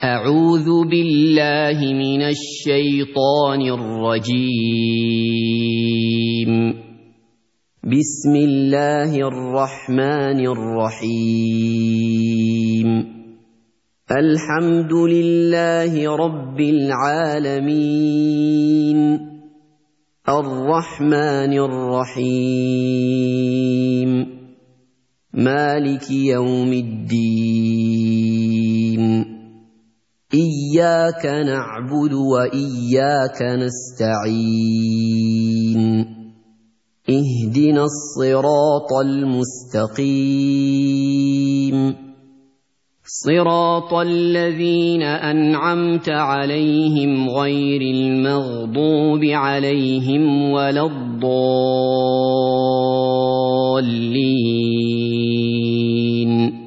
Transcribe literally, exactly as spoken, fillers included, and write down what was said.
أعوذ بالله من الشيطان الرجيم. بسم الله الرحمن الرحيم. الحمد لله رب العالمين، الرحمن الرحيم، مالك يوم الدين. إياك نعبد وإياك نستعين. اهدنا الصراط المستقيم، صراط الذين أنعمت عليهم غير المغضوب عليهم ولا الضالين.